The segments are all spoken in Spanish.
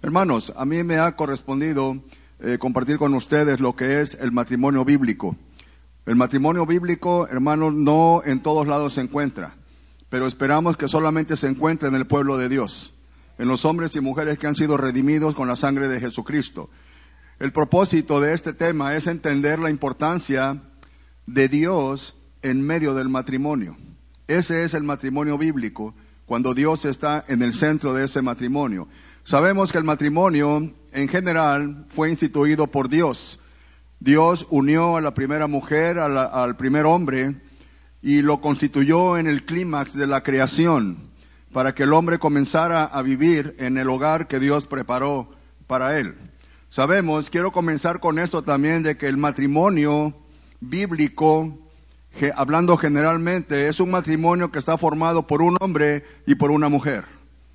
Hermanos, a mí me ha correspondido compartir con ustedes lo que es el matrimonio bíblico. El matrimonio bíblico, hermanos, no en todos lados se encuentra, pero esperamos que solamente se encuentre en el pueblo de Dios, en los hombres y mujeres que han sido redimidos con la sangre de Jesucristo. El propósito de este tema es entender la importancia de Dios en medio del matrimonio. Ese es el matrimonio bíblico, cuando Dios está en el centro de ese matrimonio. Sabemos que el matrimonio en general fue instituido por Dios. Dios unió a la primera mujer, al primer hombre, y lo constituyó en el clímax de la creación, para que el hombre comenzara a vivir en el hogar que Dios preparó para él. Sabemos, quiero comenzar con esto también, de que el matrimonio bíblico, hablando generalmente, es un matrimonio que está formado por un hombre y por una mujer.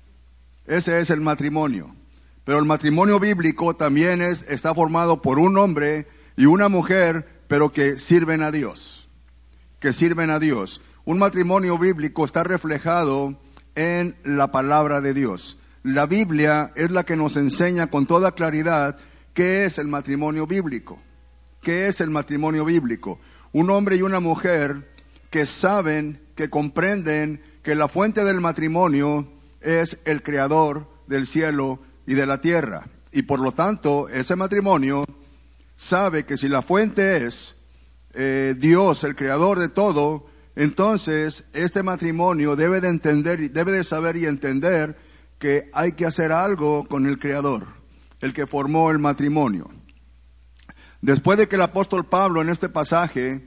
Ese es el matrimonio. Pero el matrimonio bíblico también está formado por un hombre y una mujer, pero que sirven a Dios. Que sirven a Dios. Un matrimonio bíblico está reflejado en la palabra de Dios. La Biblia es la que nos enseña con toda claridad qué es el matrimonio bíblico. ¿Qué es el matrimonio bíblico? Un hombre y una mujer que saben, que comprenden que la fuente del matrimonio es el creador del cielo y de la tierra. Y por lo tanto, ese matrimonio sabe que si la fuente es Dios, el creador de todo, entonces este matrimonio debe de entender, debe de saber y entender que hay que hacer algo con el creador, el que formó el matrimonio. Después de que el apóstol Pablo en este pasaje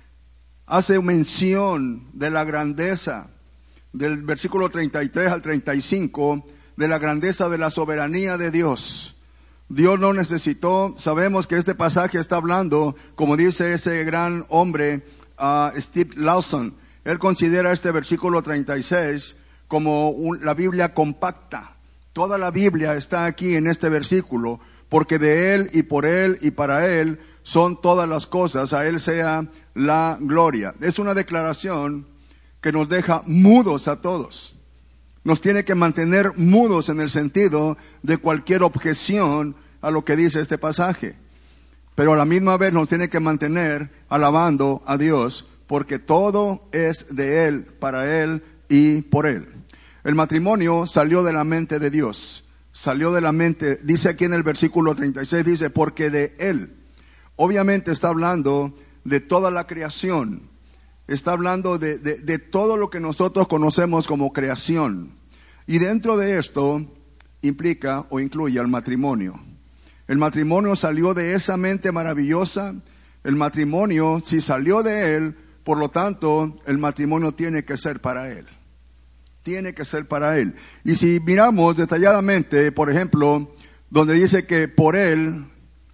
hace mención de la grandeza, del versículo 33 al 35, de la grandeza de la soberanía de Dios. Dios no necesitó, sabemos que este pasaje está hablando, como dice ese gran hombre, Steve Lawson, él considera este versículo 36 como la Biblia compacta. Toda la Biblia está aquí en este versículo, porque de Él y para Él son todas las cosas, a Él sea la gloria. Es una declaración que nos deja mudos a todos. Nos tiene que mantener mudos en el sentido de cualquier objeción a lo que dice este pasaje. Pero a la misma vez nos tiene que mantener alabando a Dios, porque todo es de Él, para Él y por Él. El matrimonio salió de la mente de Dios. Salió de la mente, dice aquí en el versículo 36, dice, porque de Él. Obviamente está hablando de toda la creación. Está hablando de todo lo que nosotros conocemos como creación. Y dentro de esto implica o incluye al matrimonio. El matrimonio salió de esa mente maravillosa. El matrimonio, si salió de Él, por lo tanto, el matrimonio tiene que ser para Él. Tiene que ser para Él. Y si miramos detalladamente, por ejemplo, donde dice que por Él,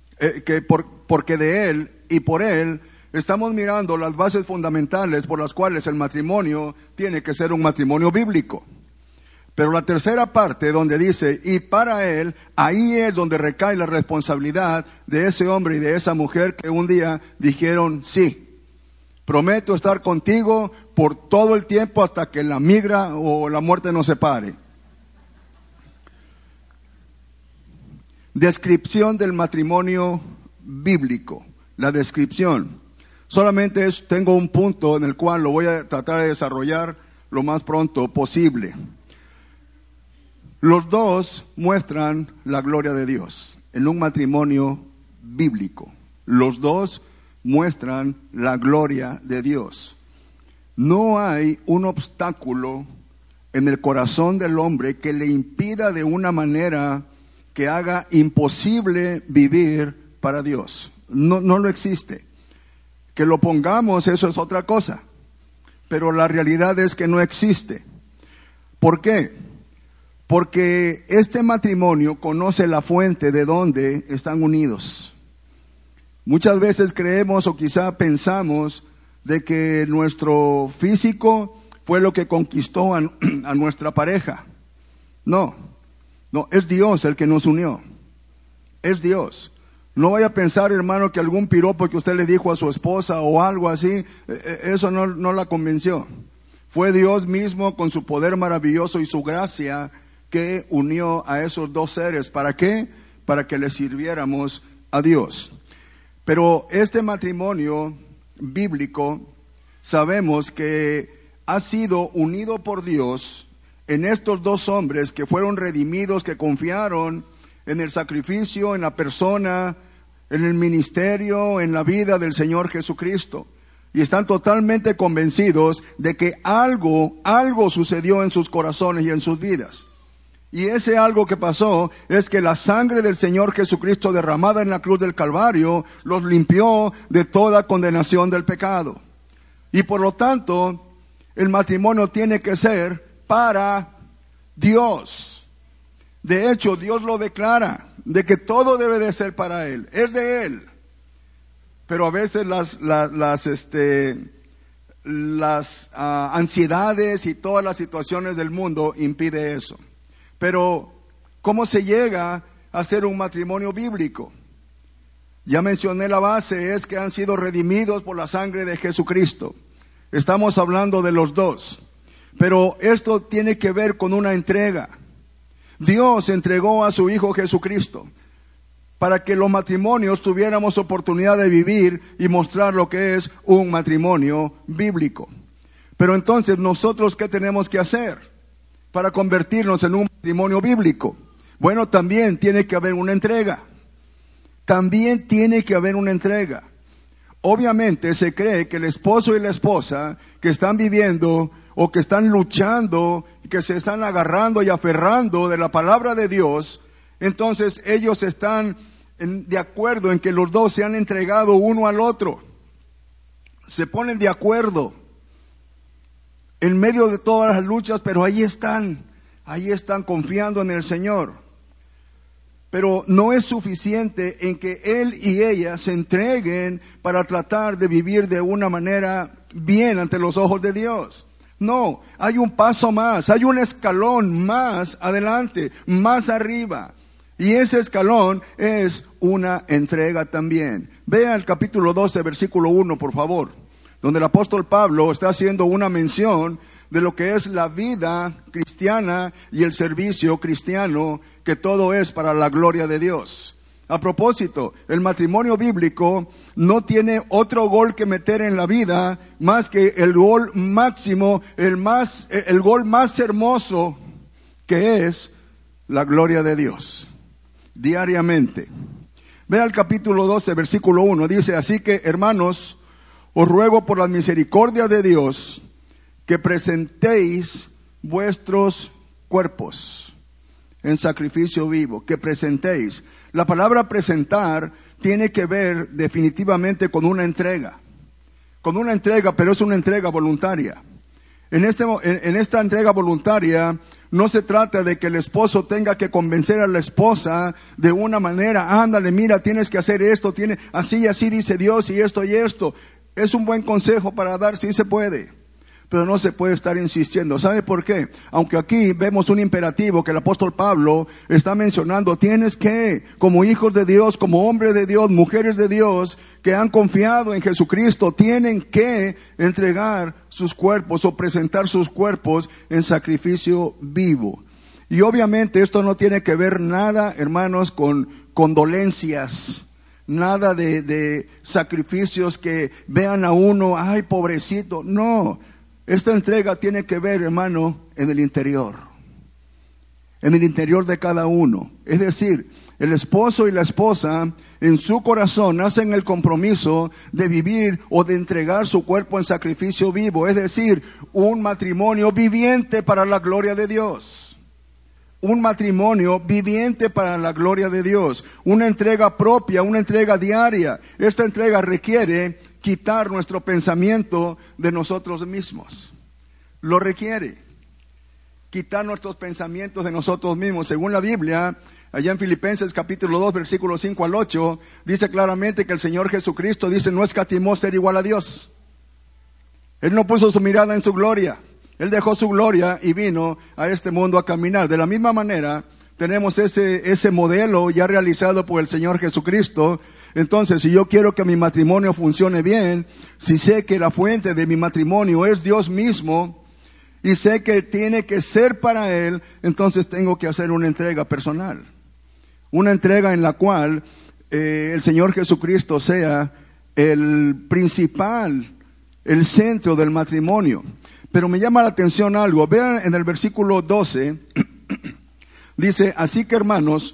porque de Él y por Él, estamos mirando las bases fundamentales por las cuales el matrimonio tiene que ser un matrimonio bíblico. Pero la tercera parte donde dice, y para Él, ahí es donde recae la responsabilidad de ese hombre y de esa mujer que un día dijeron, sí, prometo estar contigo por todo el tiempo hasta que la migra o la muerte nos separe. Descripción del matrimonio bíblico. La descripción. Solamente tengo un punto en el cual lo voy a tratar de desarrollar lo más pronto posible. Los dos muestran la gloria de Dios en un matrimonio bíblico. Los dos muestran la gloria de Dios. No hay un obstáculo en el corazón del hombre que le impida de una manera que haga imposible vivir para Dios. No lo existe. Que lo pongamos, eso es otra cosa. Pero la realidad es que no existe. ¿Por qué? Porque este matrimonio conoce la fuente de donde están unidos. Muchas veces creemos o quizá pensamos de que nuestro físico fue lo que conquistó a nuestra pareja. No, es Dios el que nos unió. Es Dios. No vaya a pensar, hermano, que algún piropo que usted le dijo a su esposa o algo así, eso no la convenció. Fue Dios mismo con su poder maravilloso y su gracia que unió a esos dos seres. ¿Para qué? Para que le sirviéramos a Dios. Pero este matrimonio bíblico sabemos que ha sido unido por Dios en estos dos hombres que fueron redimidos, que confiaron en el sacrificio, en la persona, en el ministerio, en la vida del Señor Jesucristo. Y están totalmente convencidos de que algo sucedió en sus corazones y en sus vidas. Y ese algo que pasó es que la sangre del Señor Jesucristo derramada en la cruz del Calvario los limpió de toda condenación del pecado. Y por lo tanto, el matrimonio tiene que ser para Dios. De hecho, Dios lo declara, de que todo debe de ser para Él, es de Él. Pero a veces las ansiedades y todas las situaciones del mundo impide eso. Pero, ¿cómo se llega a hacer un matrimonio bíblico? Ya mencioné la base, es que han sido redimidos por la sangre de Jesucristo. Estamos hablando de los dos. Pero esto tiene que ver con una entrega. Dios entregó a su Hijo Jesucristo para que los matrimonios tuviéramos oportunidad de vivir y mostrar lo que es un matrimonio bíblico. Pero entonces, ¿nosotros qué tenemos que hacer para convertirnos en un matrimonio bíblico? Bueno, también tiene que haber una entrega. También tiene que haber una entrega. Obviamente se cree que el esposo y la esposa que están viviendo o que están luchando, que se están agarrando y aferrando de la palabra de Dios, entonces ellos están de acuerdo en que los dos se han entregado uno al otro. Se ponen de acuerdo en medio de todas las luchas, pero ahí están confiando en el Señor. Pero no es suficiente en que él y ella se entreguen para tratar de vivir de una manera bien ante los ojos de Dios. No, hay un paso más, hay un escalón más adelante, más arriba. Y ese escalón es una entrega también. Vea el capítulo 12, versículo 1, por favor, donde el apóstol Pablo está haciendo una mención de lo que es la vida cristiana y el servicio cristiano, que todo es para la gloria de Dios. A propósito, el matrimonio bíblico no tiene otro gol que meter en la vida más que el gol máximo, el gol más hermoso, que es la gloria de Dios, diariamente. Vea el capítulo 12, versículo 1, dice: así que, hermanos, os ruego por la misericordia de Dios que presentéis vuestros cuerpos en sacrificio vivo, que presentéis. La palabra presentar tiene que ver definitivamente con una entrega, pero es una entrega voluntaria. En esta entrega voluntaria no se trata de que el esposo tenga que convencer a la esposa de una manera: ándale, mira, tienes que hacer esto, así y así dice Dios, y esto y esto. Es un buen consejo para dar, sí se puede, pero no se puede estar insistiendo. ¿Sabe por qué? Aunque aquí vemos un imperativo que el apóstol Pablo está mencionando: tienes que, como hijos de Dios, como hombres de Dios, mujeres de Dios, que han confiado en Jesucristo, tienen que entregar sus cuerpos o presentar sus cuerpos en sacrificio vivo. Y obviamente esto no tiene que ver nada, hermanos, con condolencias. Nada de sacrificios que vean a uno, ay, pobrecito. No. Esta entrega tiene que ver, hermano, en el interior de cada uno. Es decir, el esposo y la esposa en su corazón hacen el compromiso de vivir o de entregar su cuerpo en sacrificio vivo. Es decir, un matrimonio viviente para la gloria de Dios. Un matrimonio viviente para la gloria de Dios. Una entrega propia, una entrega diaria. Esta entrega requiere quitar nuestro pensamiento de nosotros mismos. Lo requiere. Quitar nuestros pensamientos de nosotros mismos. Según la Biblia, allá en Filipenses capítulo 2, versículos 5 al 8, dice claramente que el Señor Jesucristo no escatimó ser igual a Dios. Él no puso su mirada en su gloria. Él dejó su gloria y vino a este mundo a caminar. De la misma manera, tenemos ese modelo ya realizado por el Señor Jesucristo. Entonces, si yo quiero que mi matrimonio funcione bien, si sé que la fuente de mi matrimonio es Dios mismo, y sé que tiene que ser para Él, entonces tengo que hacer una entrega personal. Una entrega en la cual el Señor Jesucristo sea el principal, el centro del matrimonio. Pero me llama la atención algo. Vean en el versículo 12, dice, así que hermanos,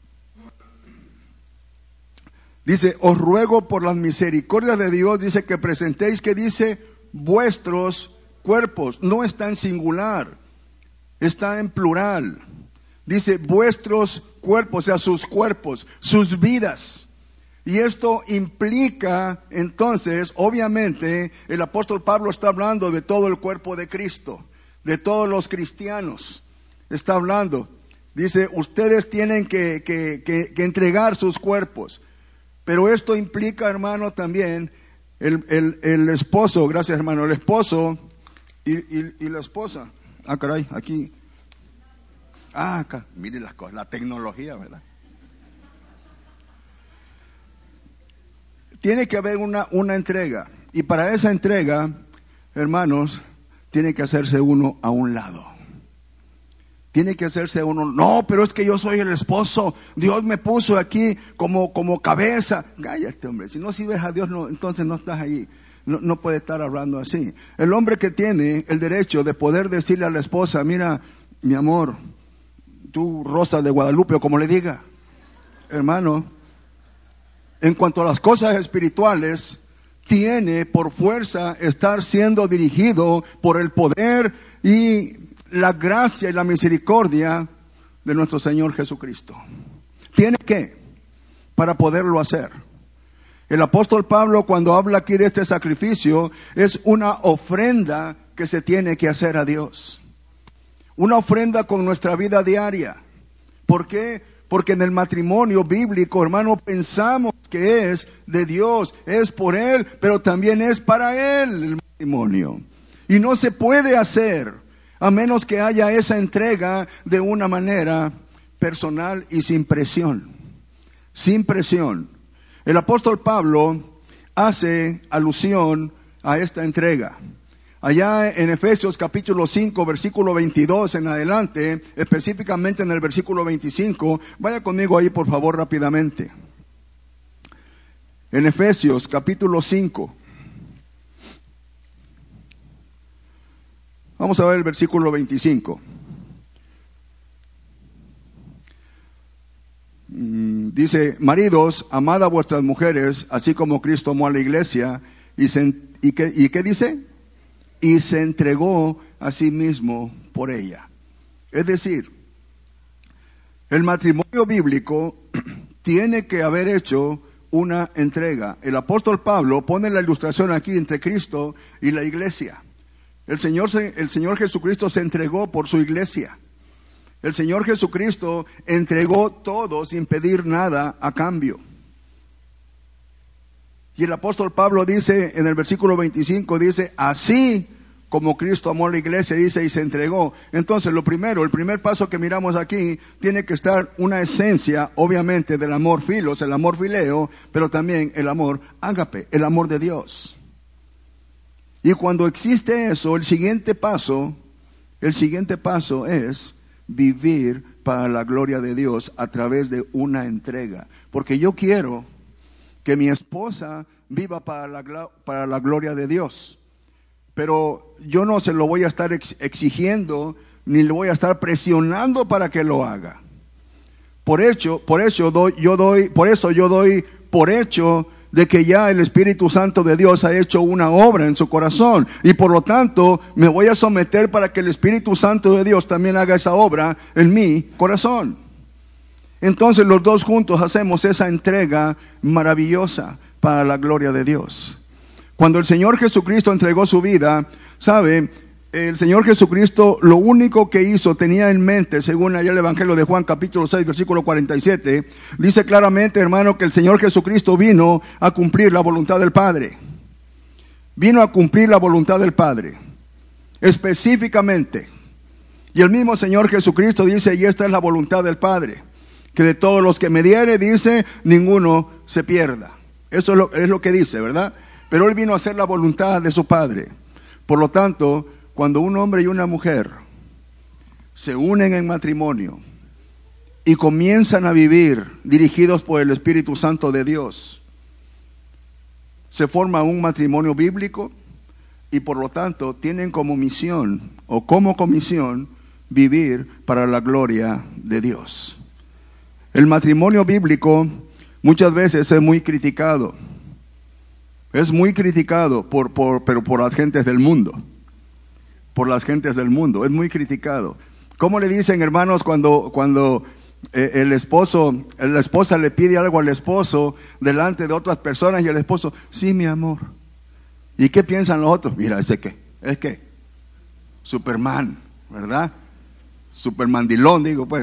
dice, os ruego por las misericordias de Dios, dice que presentéis, que dice, vuestros cuerpos. No está en singular, está en plural. Dice, vuestros cuerpos, o sea, sus cuerpos, sus vidas. Y esto implica, entonces, obviamente, el apóstol Pablo está hablando de todo el cuerpo de Cristo, de todos los cristianos. Está hablando, dice, ustedes tienen que entregar sus cuerpos. Pero esto implica, hermano, también el esposo, gracias hermano, el esposo y la esposa. Ah, caray, aquí. Ah, acá, miren las cosas, la tecnología, ¿verdad? Tiene que haber una entrega. Y para esa entrega, hermanos, tiene que hacerse uno a un lado. Tiene que hacerse uno, no, pero es que yo soy el esposo. Dios me puso aquí como cabeza. Cállate, hombre, si no sirves a Dios, no, entonces no estás ahí. No puede estar hablando así. El hombre que tiene el derecho de poder decirle a la esposa, mira, mi amor, tú Rosa de Guadalupe, o como le diga, hermano, en cuanto a las cosas espirituales, tiene por fuerza estar siendo dirigido por el poder y la gracia y la misericordia de nuestro Señor Jesucristo. Tiene que, para poderlo hacer. El apóstol Pablo, cuando habla aquí de este sacrificio, es una ofrenda que se tiene que hacer a Dios. Una ofrenda con nuestra vida diaria. ¿Por qué? Porque en el matrimonio bíblico, hermano, pensamos que es de Dios, es por Él, pero también es para Él el matrimonio. Y no se puede hacer a menos que haya esa entrega de una manera personal y sin presión. Sin presión. El apóstol Pablo hace alusión a esta entrega. Allá en Efesios capítulo 5, versículo 22 en adelante, específicamente en el versículo 25, vaya conmigo ahí por favor rápidamente. En Efesios capítulo 5. Vamos a ver el versículo 25. Dice, maridos, amad a vuestras mujeres, así como Cristo amó a la iglesia, ¿y qué dice? Y se entregó a sí mismo por ella. Es decir, el matrimonio bíblico tiene que haber hecho una entrega. El apóstol Pablo pone la ilustración aquí entre Cristo y la iglesia. El Señor Jesucristo se entregó por su iglesia. El Señor Jesucristo entregó todo sin pedir nada a cambio. Y el apóstol Pablo dice en el versículo 25, dice, así como Cristo amó a la iglesia, dice, y se entregó. Entonces el primer paso que miramos aquí, tiene que estar una esencia, obviamente, del amor filos, el amor fileo, pero también el amor ágape, el amor de Dios. Y cuando existe eso, el siguiente paso es vivir para la gloria de Dios a través de una entrega. Porque yo quiero que mi esposa viva para la gloria de Dios. Pero yo no se lo voy a estar exigiendo, ni le voy a estar presionando para que lo haga. Por eso yo doy por hecho de que ya el Espíritu Santo de Dios ha hecho una obra en su corazón. Y por lo tanto, me voy a someter para que el Espíritu Santo de Dios también haga esa obra en mi corazón. Entonces los dos juntos hacemos esa entrega maravillosa para la gloria de Dios. Cuando el Señor Jesucristo entregó su vida, ¿sabe? El Señor Jesucristo lo único que hizo, tenía en mente, según allá el Evangelio de Juan capítulo 6, versículo 47, dice claramente, hermano, que el Señor Jesucristo vino a cumplir la voluntad del Padre. Vino a cumplir la voluntad del Padre, específicamente. Y el mismo Señor Jesucristo dice, y esta es la voluntad del Padre, que de todos los que me diere, dice, ninguno se pierda. Eso es lo que dice, ¿verdad? Pero Él vino a hacer la voluntad de su Padre. Por lo tanto, cuando un hombre y una mujer se unen en matrimonio y comienzan a vivir dirigidos por el Espíritu Santo de Dios, se forma un matrimonio bíblico y por lo tanto tienen como misión o como comisión vivir para la gloria de Dios. El matrimonio bíblico muchas veces es muy criticado. Es muy criticado pero por las gentes del mundo. Por las gentes del mundo, es muy criticado. ¿Cómo le dicen, hermanos, cuando la esposa le pide algo al esposo delante de otras personas y el esposo, sí, mi amor? ¿Y qué piensan los otros? Mira, ¿ese qué? ¿Es qué? Superman, ¿verdad? Supermandilón, digo pues.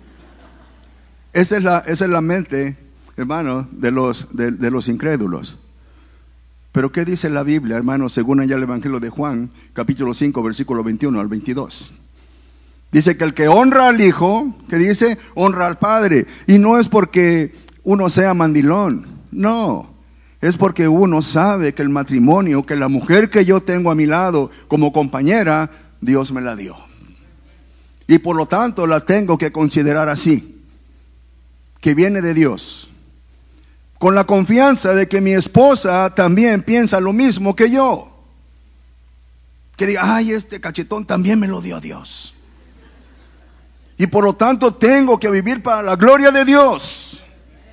Esa es la mente, hermano, de los incrédulos. Pero ¿qué dice la Biblia, hermano, según allá el Evangelio de Juan, capítulo 5, versículo 21 al 22? Dice que el que honra al Hijo, que dice, honra al Padre. Y no es porque uno sea mandilón, no. Es porque uno sabe que el matrimonio, que la mujer que yo tengo a mi lado como compañera, Dios me la dio. Y por lo tanto la tengo que considerar así, que viene de Dios. Con la confianza de que mi esposa también piensa lo mismo que yo. Que diga, ay, este cachetón también me lo dio Dios. Y por lo tanto tengo que vivir para la gloria de Dios.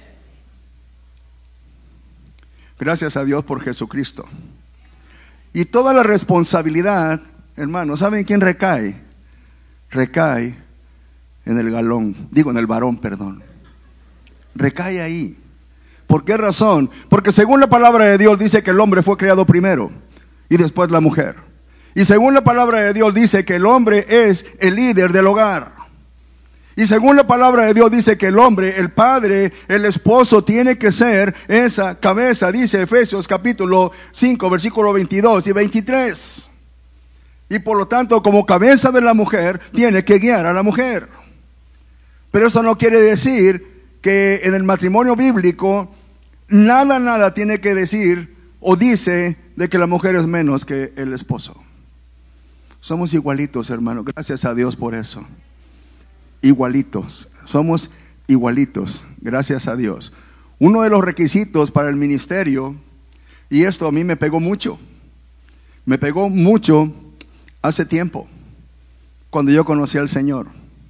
Gracias a Dios por Jesucristo. Y toda la responsabilidad, hermanos, ¿saben quién recae? Recae en el varón, perdón. Recae ahí. ¿Por qué razón? Porque según la palabra de Dios dice que el hombre fue creado primero y después la mujer. Y según la palabra de Dios dice que el hombre es el líder del hogar. Y según la palabra de Dios dice que el hombre, el padre, el esposo tiene que ser esa cabeza, dice Efesios capítulo 5, versículo 22 y 23. Y por lo tanto, como cabeza de la mujer, tiene que guiar a la mujer. Pero eso no quiere decir que en el matrimonio bíblico nada tiene que decir o dice de que la mujer es menos que el esposo. Somos igualitos, hermano. Gracias a Dios por eso. Igualitos. Somos igualitos. Gracias a Dios. Uno de los requisitos para el ministerio, y esto a mí me pegó mucho. Me pegó mucho hace tiempo, cuando yo conocí al Señor.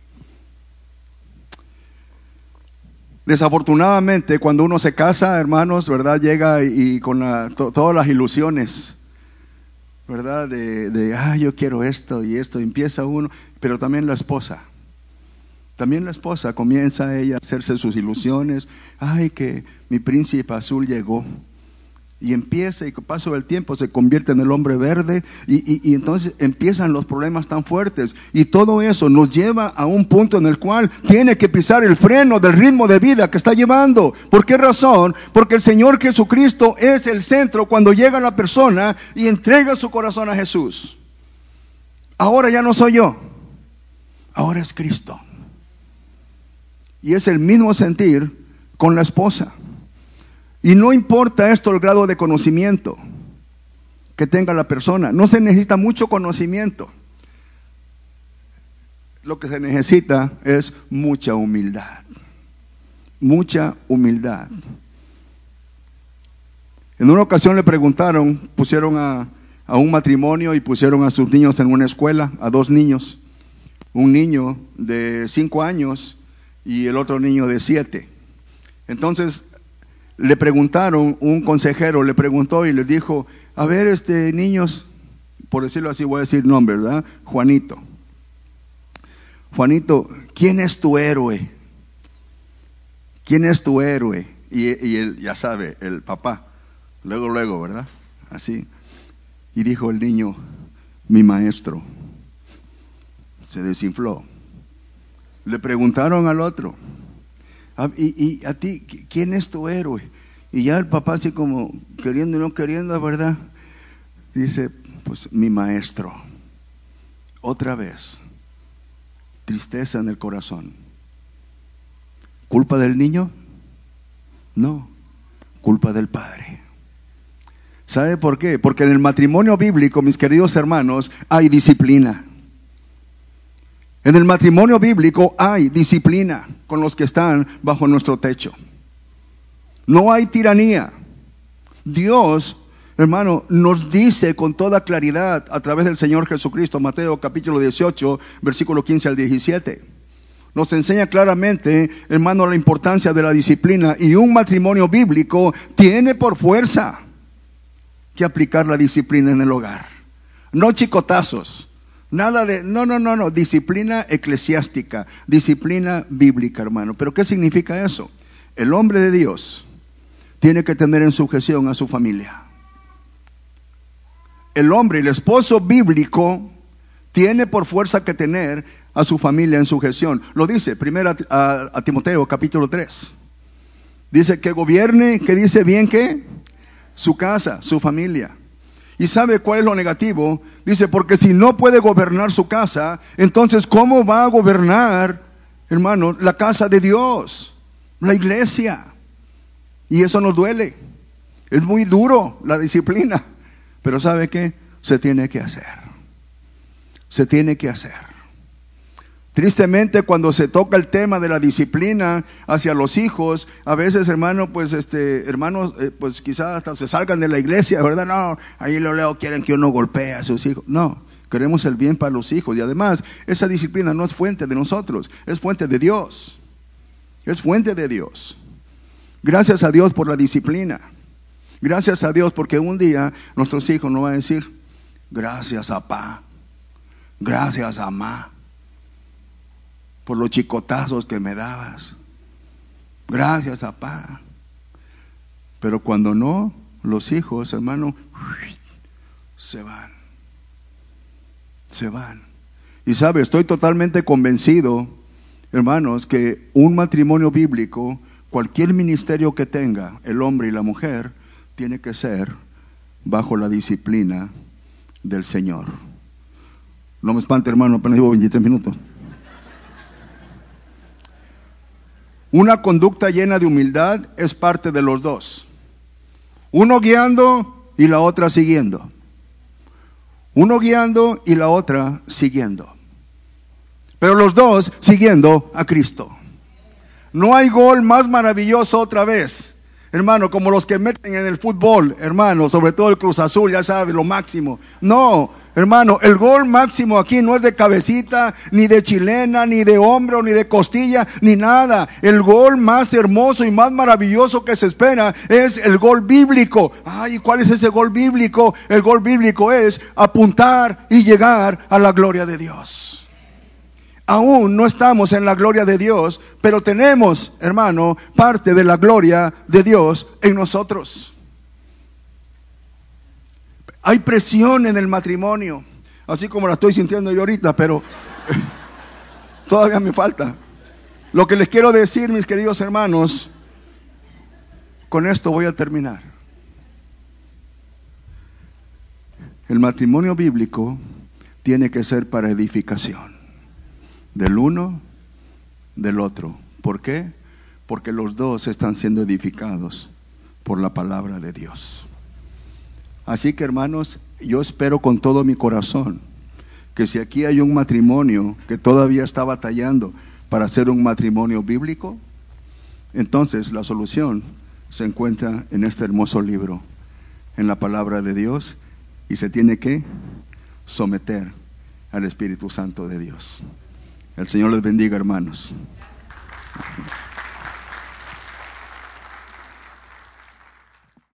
Desafortunadamente, cuando uno se casa, hermanos, ¿verdad? Llega y con todas las ilusiones, ¿verdad? Yo quiero esto y esto, empieza uno, pero también la esposa. También la esposa comienza ella a hacerse sus ilusiones. Ay, que mi príncipe azul llegó. Y empieza, y con paso del tiempo se convierte en el hombre verde, y entonces empiezan los problemas tan fuertes, y todo eso nos lleva a un punto en el cual tiene que pisar el freno del ritmo de vida que está llevando. ¿Por qué razón? Porque el Señor Jesucristo es el centro cuando llega la persona y entrega su corazón a Jesús. Ahora ya no soy yo, ahora es Cristo. Y es el mismo sentir con la esposa. Y no importa esto el grado de conocimiento que tenga la persona. No se necesita mucho conocimiento. Lo que se necesita es mucha humildad. Mucha humildad. En una ocasión le preguntaron, pusieron a un matrimonio y pusieron a sus niños en una escuela, a dos niños. Un niño de 5 años y el otro niño de 7. Entonces le preguntaron, un consejero le preguntó y les dijo, a ver, niños, por decirlo así, voy a decir nombre, ¿verdad? Juanito, ¿quién es tu héroe? ¿Quién es tu héroe? Y él, ya sabe, el papá, luego, ¿verdad? Así. Y dijo el niño, mi maestro. Se desinfló. Le preguntaron al otro, ¿y a ti quién es tu héroe? Y ya el papá, así como queriendo y no queriendo, ¿verdad? Dice, pues mi maestro. Otra vez, tristeza en el corazón. ¿Culpa del niño? No, culpa del padre. ¿Sabe por qué? Porque en el matrimonio bíblico, mis queridos hermanos, hay disciplina. En el matrimonio bíblico hay disciplina con los que están bajo nuestro techo. No hay tiranía. Dios, hermano, nos dice con toda claridad a través del Señor Jesucristo, Mateo capítulo 18, versículo 15 al 17. Nos enseña claramente, hermano, la importancia de la disciplina, y un matrimonio bíblico tiene por fuerza que aplicar la disciplina en el hogar. No chicotazos. Nada de, no, disciplina eclesiástica, disciplina bíblica, hermano. ¿Pero qué significa eso? El hombre de Dios tiene que tener en sujeción a su familia. El hombre, el esposo bíblico, tiene por fuerza que tener a su familia en sujeción. Lo dice primero a Timoteo capítulo 3. Dice que gobierne, que dice bien que su casa, su familia. ¿Y sabe cuál es lo negativo? Dice, porque si no puede gobernar su casa, entonces ¿cómo va a gobernar, hermano, la casa de Dios, la iglesia? Y eso nos duele. Es muy duro la disciplina. Pero ¿sabe qué? Se tiene que hacer. Se tiene que hacer. Tristemente, cuando se toca el tema de la disciplina hacia los hijos, a veces, hermano, pues hermanos, pues quizás hasta se salgan de la iglesia, ¿verdad? No, ahí lo leo, quieren que uno golpee a sus hijos. No, queremos el bien para los hijos. Y además, esa disciplina no es fuente de nosotros, es fuente de Dios. Es fuente de Dios. Gracias a Dios por la disciplina. Gracias a Dios porque un día nuestros hijos nos van a decir, gracias, papá, gracias, mamá, por los chicotazos que me dabas. Gracias, papá. Pero cuando no, los hijos, hermano, se van. Se van. Y sabe, estoy totalmente convencido, hermanos, que un matrimonio bíblico, cualquier ministerio que tenga el hombre y la mujer, tiene que ser bajo la disciplina del Señor. No me espante, hermano, apenas llevo 23 minutos. Una conducta llena de humildad es parte de los dos. Uno guiando y la otra siguiendo. Uno guiando y la otra siguiendo. Pero los dos siguiendo a Cristo. No hay gol más maravilloso otra vez, hermano, como los que meten en el fútbol, hermano, sobre todo el Cruz Azul, ya sabe, lo máximo. No, hermano, el gol máximo aquí no es de cabecita, ni de chilena, ni de hombro, ni de costilla, ni nada. El gol más hermoso y más maravilloso que se espera es el gol bíblico. Ay, ¿cuál es ese gol bíblico? El gol bíblico es apuntar y llegar a la gloria de Dios. Aún no estamos en la gloria de Dios, pero tenemos, hermano, parte de la gloria de Dios en nosotros. Hay presión en el matrimonio, así como la estoy sintiendo yo ahorita, pero todavía me falta. Lo que les quiero decir, mis queridos hermanos, con esto voy a terminar. El matrimonio bíblico tiene que ser para edificación. Del uno, del otro. ¿Por qué? Porque los dos están siendo edificados por la palabra de Dios. Así que, hermanos, yo espero con todo mi corazón que si aquí hay un matrimonio que todavía está batallando para ser un matrimonio bíblico, entonces la solución se encuentra en este hermoso libro, en la palabra de Dios, y se tiene que someter al Espíritu Santo de Dios. El Señor les bendiga, hermanos.